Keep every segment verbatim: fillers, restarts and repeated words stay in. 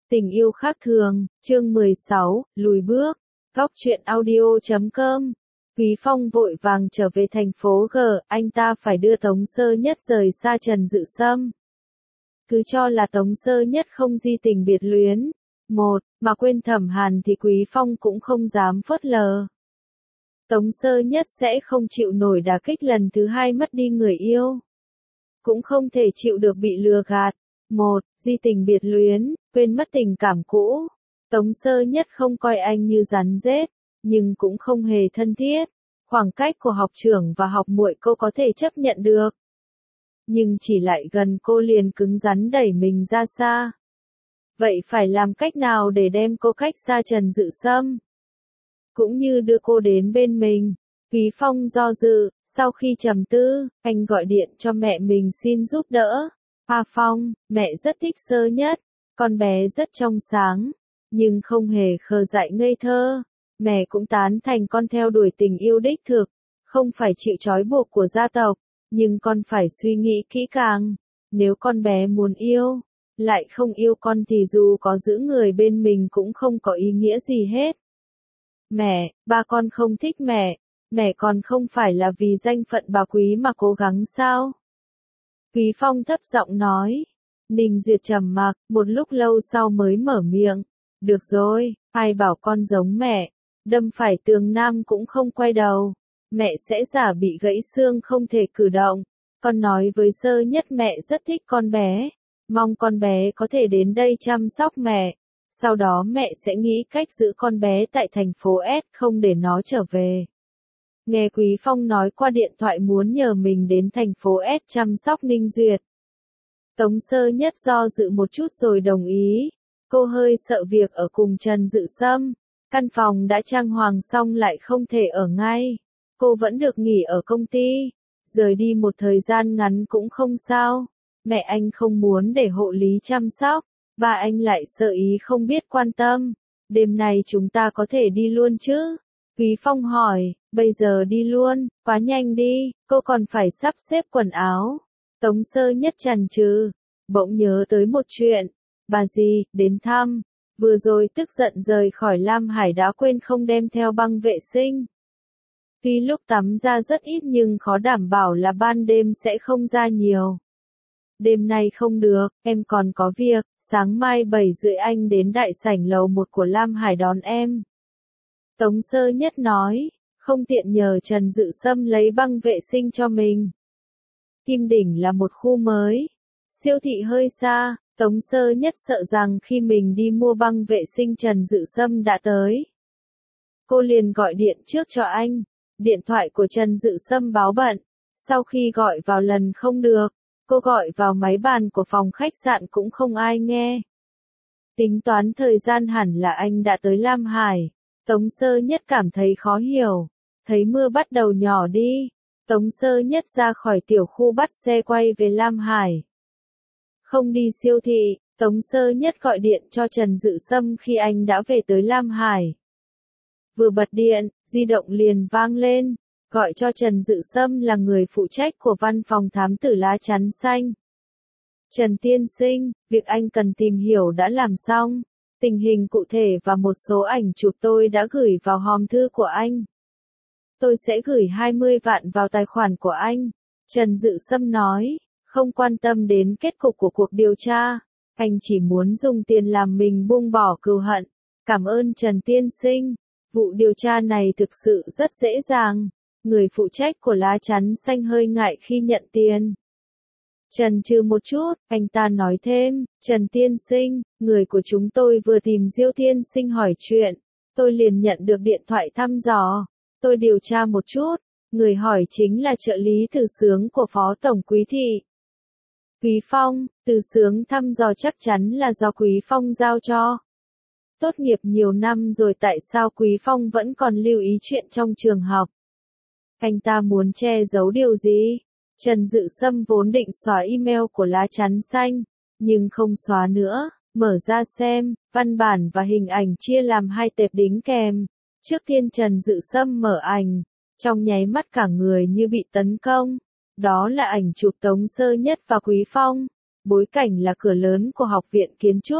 Tình yêu khác thường, chương mười sáu, lùi bước. Góc truyện audio chấm com. Quý Phong vội vàng trở về thành phố G, anh ta phải đưa Tống Sơ Nhất rời xa Trần Dự Sâm. Cứ cho là Tống Sơ Nhất không di tình biệt luyến. Một, mà quên Thẩm Hàn thì Quý Phong cũng không dám phớt lờ. Tống Sơ Nhất sẽ không chịu nổi đả kích lần thứ hai mất đi người yêu. Cũng không thể chịu được bị lừa gạt. Một, di tình biệt luyến, quên mất tình cảm cũ. Tống Sơ Nhất không coi anh như rắn rết, nhưng cũng không hề thân thiết. Khoảng cách của học trưởng và học muội cô có thể chấp nhận được. Nhưng chỉ lại gần cô liền cứng rắn đẩy mình ra xa. Vậy phải làm cách nào để đem cô cách xa Trần Dự Sâm? Cũng như đưa cô đến bên mình. Quý Phong do dự, sau khi trầm tư, anh gọi điện cho mẹ mình xin giúp đỡ. A Phong, mẹ rất thích Sơ Nhất, con bé rất trong sáng, nhưng không hề khờ dại ngây thơ. Mẹ cũng tán thành con theo đuổi tình yêu đích thực, không phải chịu trói buộc của gia tộc, nhưng con phải suy nghĩ kỹ càng. Nếu con bé muốn yêu, lại không yêu con thì dù có giữ người bên mình cũng không có ý nghĩa gì hết. Mẹ, ba con không thích mẹ, mẹ còn không phải là vì danh phận bà Quý mà cố gắng sao? Quý Phong thấp giọng nói. Ninh Duyệt trầm mặc, một lúc lâu sau mới mở miệng. Được rồi, ai bảo con giống mẹ, đâm phải tường nam cũng không quay đầu. Mẹ sẽ giả bị gãy xương không thể cử động. Con nói với Sơ Nhất mẹ rất thích con bé, mong con bé có thể đến đây chăm sóc mẹ. Sau đó mẹ sẽ nghĩ cách giữ con bé tại thành phố S không để nó trở về. Nghe Quý Phong nói qua điện thoại muốn nhờ mình đến thành phố S chăm sóc Ninh Duyệt. Tống Sơ Nhất do dự một chút rồi đồng ý. Cô hơi sợ việc ở cùng Trần Dự Sâm. Căn phòng đã trang hoàng xong lại không thể ở ngay. Cô vẫn được nghỉ ở công ty. Rời đi một thời gian ngắn cũng không sao. Mẹ anh không muốn để hộ lý chăm sóc. Ba anh lại sợ ý không biết quan tâm. Đêm nay chúng ta có thể đi luôn chứ? Quý Phong hỏi, bây giờ đi luôn, quá nhanh đi, cô còn phải sắp xếp quần áo. Tống Sơ Nhất chần chừ, bỗng nhớ tới một chuyện. Bà dì, đến thăm, vừa rồi tức giận rời khỏi Lam Hải đã quên không đem theo băng vệ sinh. Tuy lúc tắm ra rất ít nhưng khó đảm bảo là ban đêm sẽ không ra nhiều. Đêm nay không được, em còn có việc, sáng mai bảy rưỡi anh đến đại sảnh lầu một của Lam Hải đón em. Tống Sơ Nhất nói, không tiện nhờ Trần Dự Sâm lấy băng vệ sinh cho mình. Kim Đỉnh là một khu mới, siêu thị hơi xa, Tống Sơ Nhất sợ rằng khi mình đi mua băng vệ sinh Trần Dự Sâm đã tới. Cô liền gọi điện trước cho anh, điện thoại của Trần Dự Sâm báo bận, sau khi gọi vào lần không được, cô gọi vào máy bàn của phòng khách sạn cũng không ai nghe. Tính toán thời gian hẳn là anh đã tới Lam Hải. Tống Sơ Nhất cảm thấy khó hiểu, thấy mưa bắt đầu nhỏ đi, Tống Sơ Nhất ra khỏi tiểu khu bắt xe quay về Lam Hải. Không đi siêu thị, Tống Sơ Nhất gọi điện cho Trần Dự Sâm khi anh đã về tới Lam Hải. Vừa bật điện, di động liền vang lên, gọi cho Trần Dự Sâm là người phụ trách của văn phòng thám tử lá chắn xanh. Trần tiên sinh, việc anh cần tìm hiểu đã làm xong. Tình hình cụ thể và một số ảnh chụp tôi đã gửi vào hòm thư của anh. Tôi sẽ gửi hai mươi vạn vào tài khoản của anh. Trần Dự Sâm nói, không quan tâm đến kết cục của cuộc điều tra. Anh chỉ muốn dùng tiền làm mình buông bỏ cừu hận. Cảm ơn Trần tiên sinh. Vụ điều tra này thực sự rất dễ dàng. Người phụ trách của lá chắn xanh hơi ngại khi nhận tiền. Trần trừ một chút, anh ta nói thêm, Trần tiên sinh, người của chúng tôi vừa tìm Diêu tiên sinh hỏi chuyện, tôi liền nhận được điện thoại thăm dò, tôi điều tra một chút, người hỏi chính là trợ lý Từ Sướng của Phó Tổng Quý Thị. Quý Phong, Từ Sướng thăm dò chắc chắn là do Quý Phong giao cho. Tốt nghiệp nhiều năm rồi tại sao Quý Phong vẫn còn lưu ý chuyện trong trường học? Anh ta muốn che giấu điều gì? Trần Dự Sâm vốn định xóa email của lá chắn xanh, nhưng không xóa nữa, mở ra xem, văn bản và hình ảnh chia làm hai tệp đính kèm. Trước tiên Trần Dự Sâm mở ảnh, trong nháy mắt cả người như bị tấn công. Đó là ảnh chụp Tống Sơ Nhất và Quý Phong. Bối cảnh là cửa lớn của học viện kiến trúc,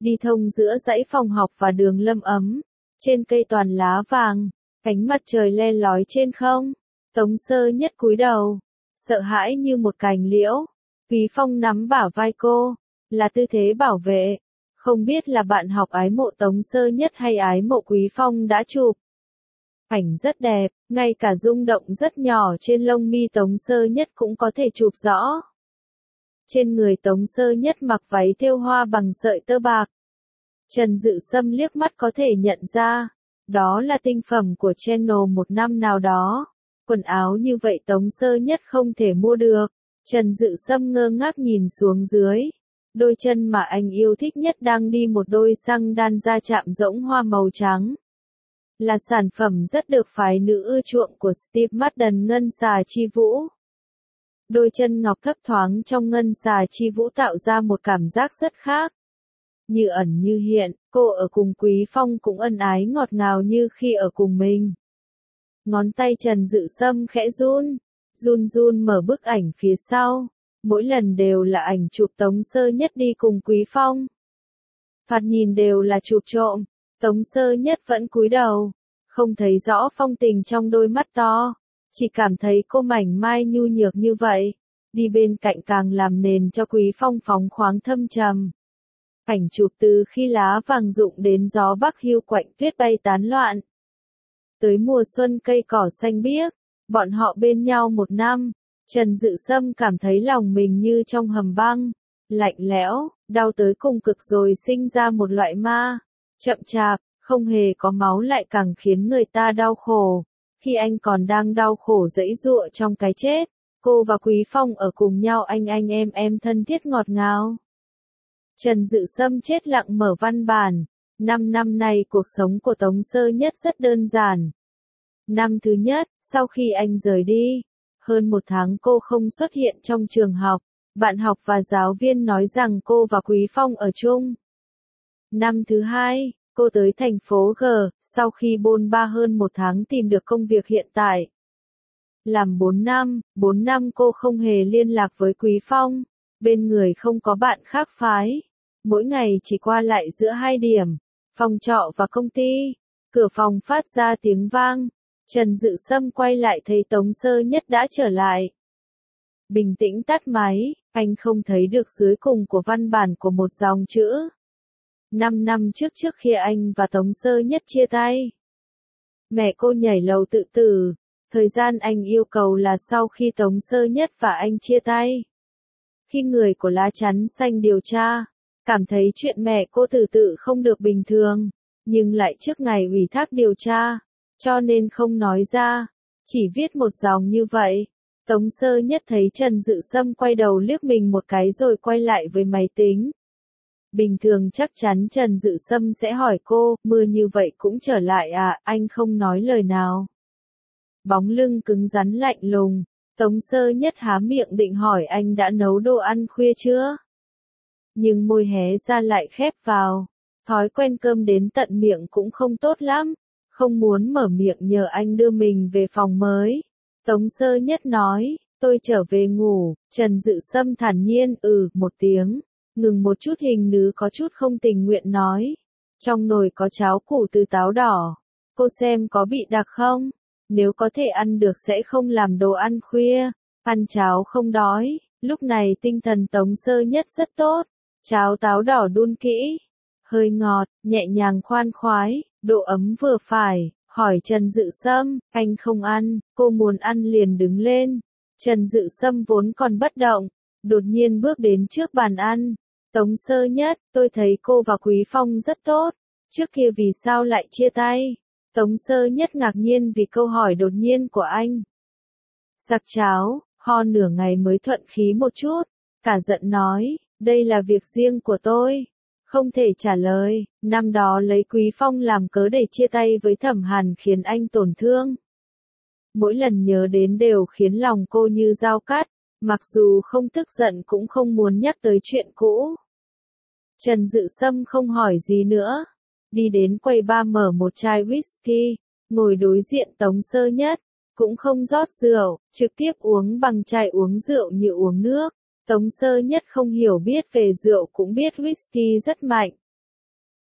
đi thông giữa dãy phòng học và đường Lâm Ấm. Trên cây toàn lá vàng, ánh mặt trời le lói trên không. Tống Sơ Nhất cúi đầu, sợ hãi như một cành liễu. Quý Phong nắm bả vai cô, là tư thế bảo vệ. Không biết là bạn học ái mộ Tống Sơ Nhất hay ái mộ Quý Phong đã chụp. Ảnh rất đẹp, ngay cả rung động rất nhỏ trên lông mi Tống Sơ Nhất cũng có thể chụp rõ. Trên người Tống Sơ Nhất mặc váy thêu hoa bằng sợi tơ bạc. Trần Dự Sâm liếc mắt có thể nhận ra, đó là tinh phẩm của channel một năm nào đó. Quần áo như vậy Tống Sơ Nhất không thể mua được. Trần Dự Sâm ngơ ngác nhìn xuống dưới. Đôi chân mà anh yêu thích nhất đang đi một đôi xăng đan da chạm rỗng hoa màu trắng. Là sản phẩm rất được phái nữ ưa chuộng của Steve Madden ngân xà chi vũ. Đôi chân ngọc thấp thoáng trong ngân xà chi vũ tạo ra một cảm giác rất khác. Như ẩn như hiện, cô ở cùng Quý Phong cũng ân ái ngọt ngào như khi ở cùng mình. Ngón tay Trần Dự Sâm khẽ run, run run mở bức ảnh phía sau. Mỗi lần đều là ảnh chụp Tống Sơ Nhất đi cùng Quý Phong. Thoạt nhìn đều là chụp trộm, Tống Sơ Nhất vẫn cúi đầu, không thấy rõ phong tình trong đôi mắt to, chỉ cảm thấy cô mảnh mai nhu nhược như vậy, đi bên cạnh càng làm nền cho Quý Phong phóng khoáng thâm trầm. Ảnh chụp từ khi lá vàng rụng đến gió bắc hiu quạnh tuyết bay tán loạn. Tới mùa xuân cây cỏ xanh biếc, bọn họ bên nhau một năm. Trần Dự Sâm cảm thấy lòng mình như trong hầm băng, lạnh lẽo, đau tới cùng cực rồi sinh ra một loại ma, chậm chạp, không hề có máu lại càng khiến người ta đau khổ. Khi anh còn đang đau khổ giãy giụa trong cái chết, cô và Quý Phong ở cùng nhau anh anh em em thân thiết ngọt ngào. Trần Dự Sâm chết lặng mở văn bản. Năm năm nay cuộc sống của Tống Sơ Nhất rất đơn giản. Năm thứ nhất, sau khi anh rời đi, hơn một tháng cô không xuất hiện trong trường học, bạn học và giáo viên nói rằng cô và Quý Phong ở chung. Năm thứ hai, cô tới thành phố G, sau khi bôn ba hơn một tháng tìm được công việc hiện tại. Làm bốn năm, bốn năm cô không hề liên lạc với Quý Phong, bên người không có bạn khác phái. Mỗi ngày chỉ qua lại giữa hai điểm, phòng trọ và công ty. Cửa phòng phát ra tiếng vang. Trần Dự Sâm quay lại thấy Tống Sơ Nhất đã trở lại. Bình tĩnh tắt máy, anh không thấy được dưới cùng của văn bản của một dòng chữ. Năm năm trước trước khi anh và Tống Sơ Nhất chia tay. Mẹ cô nhảy lầu tự tử. Thời gian anh yêu cầu là sau khi Tống Sơ Nhất và anh chia tay. Khi người của lá chắn xanh điều tra, cảm thấy chuyện mẹ cô tự tử không được bình thường, nhưng lại trước ngày ủy thác điều tra. Cho nên không nói ra, chỉ viết một dòng như vậy. Tống Sơ Nhất thấy Trần Dự Sâm quay đầu liếc mình một cái rồi quay lại với máy tính. Bình thường chắc chắn Trần Dự Sâm sẽ hỏi cô, mưa như vậy cũng trở lại à, anh không nói lời nào. Bóng lưng cứng rắn lạnh lùng, Tống Sơ Nhất há miệng định hỏi anh đã nấu đồ ăn khuya chưa? Nhưng môi hé ra lại khép vào, thói quen cơm đến tận miệng cũng không tốt lắm. Không muốn mở miệng nhờ anh đưa mình về phòng mới. Tống Sơ Nhất nói, tôi trở về ngủ. Trần Dự Sâm thản nhiên, ừ, một tiếng. Ngừng một chút hình nứ có chút không tình nguyện nói. Trong nồi có cháo củ từ táo đỏ. Cô xem có bị đặc không? Nếu có thể ăn được sẽ không làm đồ ăn khuya. Ăn cháo không đói. Lúc này tinh thần Tống Sơ Nhất rất tốt. Cháo táo đỏ đun kỹ. Hơi ngọt, nhẹ nhàng khoan khoái. Độ ấm vừa phải, hỏi Trần Dự Sâm, anh không ăn, cô muốn ăn liền đứng lên. Trần Dự Sâm vốn còn bất động, đột nhiên bước đến trước bàn ăn. Tống Sơ Nhất, tôi thấy cô và Quý Phong rất tốt, trước kia vì sao lại chia tay? Tống Sơ Nhất ngạc nhiên vì câu hỏi đột nhiên của anh. Sặc cháo, ho nửa ngày mới thuận khí một chút, cả giận nói, đây là việc riêng của tôi. Không thể trả lời, năm đó lấy Quý Phong làm cớ để chia tay với Thẩm Hàn khiến anh tổn thương. Mỗi lần nhớ đến đều khiến lòng cô như dao cắt, mặc dù không tức giận cũng không muốn nhắc tới chuyện cũ. Trần Dự Sâm không hỏi gì nữa, đi đến quầy bar mở một chai whisky, ngồi đối diện Tống Sơ Nhất, cũng không rót rượu, trực tiếp uống bằng chai uống rượu như uống nước. Tống Sơ Nhất không hiểu biết về rượu cũng biết whisky rất mạnh.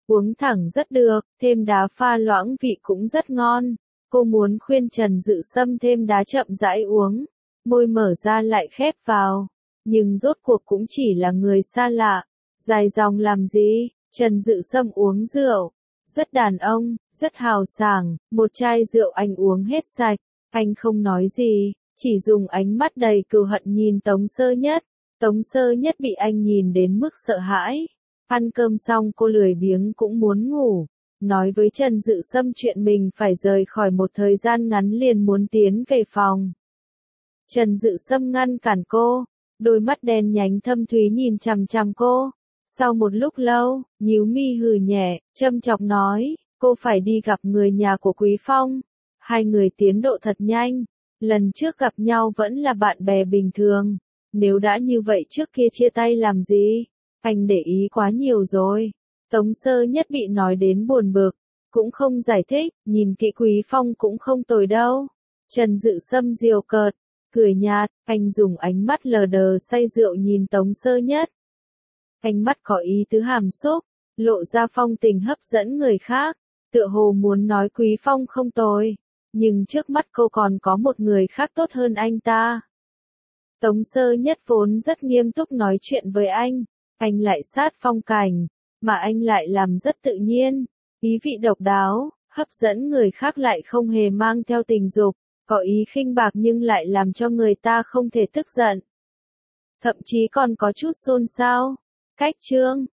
Uống thẳng rất được, thêm đá pha loãng vị cũng rất ngon. Cô muốn khuyên Trần Dự Sâm thêm đá chậm rãi uống. Môi mở ra lại khép vào. Nhưng rốt cuộc cũng chỉ là người xa lạ. Dài dòng làm gì? Trần Dự Sâm uống rượu. Rất đàn ông, rất hào sảng. Một chai rượu anh uống hết sạch. Anh không nói gì, chỉ dùng ánh mắt đầy cừu hận nhìn Tống Sơ Nhất. Tống Sơ Nhất bị anh nhìn đến mức sợ hãi. Ăn cơm xong cô lười biếng cũng muốn ngủ. Nói với Trần Dự Sâm chuyện mình phải rời khỏi một thời gian ngắn liền muốn tiến về phòng. Trần Dự Sâm ngăn cản cô. Đôi mắt đen nhánh thâm thúy nhìn chằm chằm cô. Sau một lúc lâu, nhíu mi hừ nhẹ, châm chọc nói, cô phải đi gặp người nhà của Quý Phong. Hai người tiến độ thật nhanh. Lần trước gặp nhau vẫn là bạn bè bình thường. Nếu đã như vậy trước kia chia tay làm gì? Anh để ý quá nhiều rồi. Tống Sơ Nhất bị nói đến buồn bực. Cũng không giải thích, nhìn kỹ Quý Phong cũng không tồi đâu. Trần Dự Sâm diều cợt, cười nhạt, anh dùng ánh mắt lờ đờ say rượu nhìn Tống Sơ Nhất. Ánh mắt có ý tứ hàm xúc, lộ ra phong tình hấp dẫn người khác, tựa hồ muốn nói Quý Phong không tồi, nhưng trước mắt cô còn có một người khác tốt hơn anh ta. Tống Sơ Nhất vốn rất nghiêm túc nói chuyện với anh, anh lại sát phong cảnh, mà anh lại làm rất tự nhiên, ý vị độc đáo, hấp dẫn người khác lại không hề mang theo tình dục, có ý khinh bạc nhưng lại làm cho người ta không thể tức giận. Thậm chí còn có chút xôn xao. Cách chương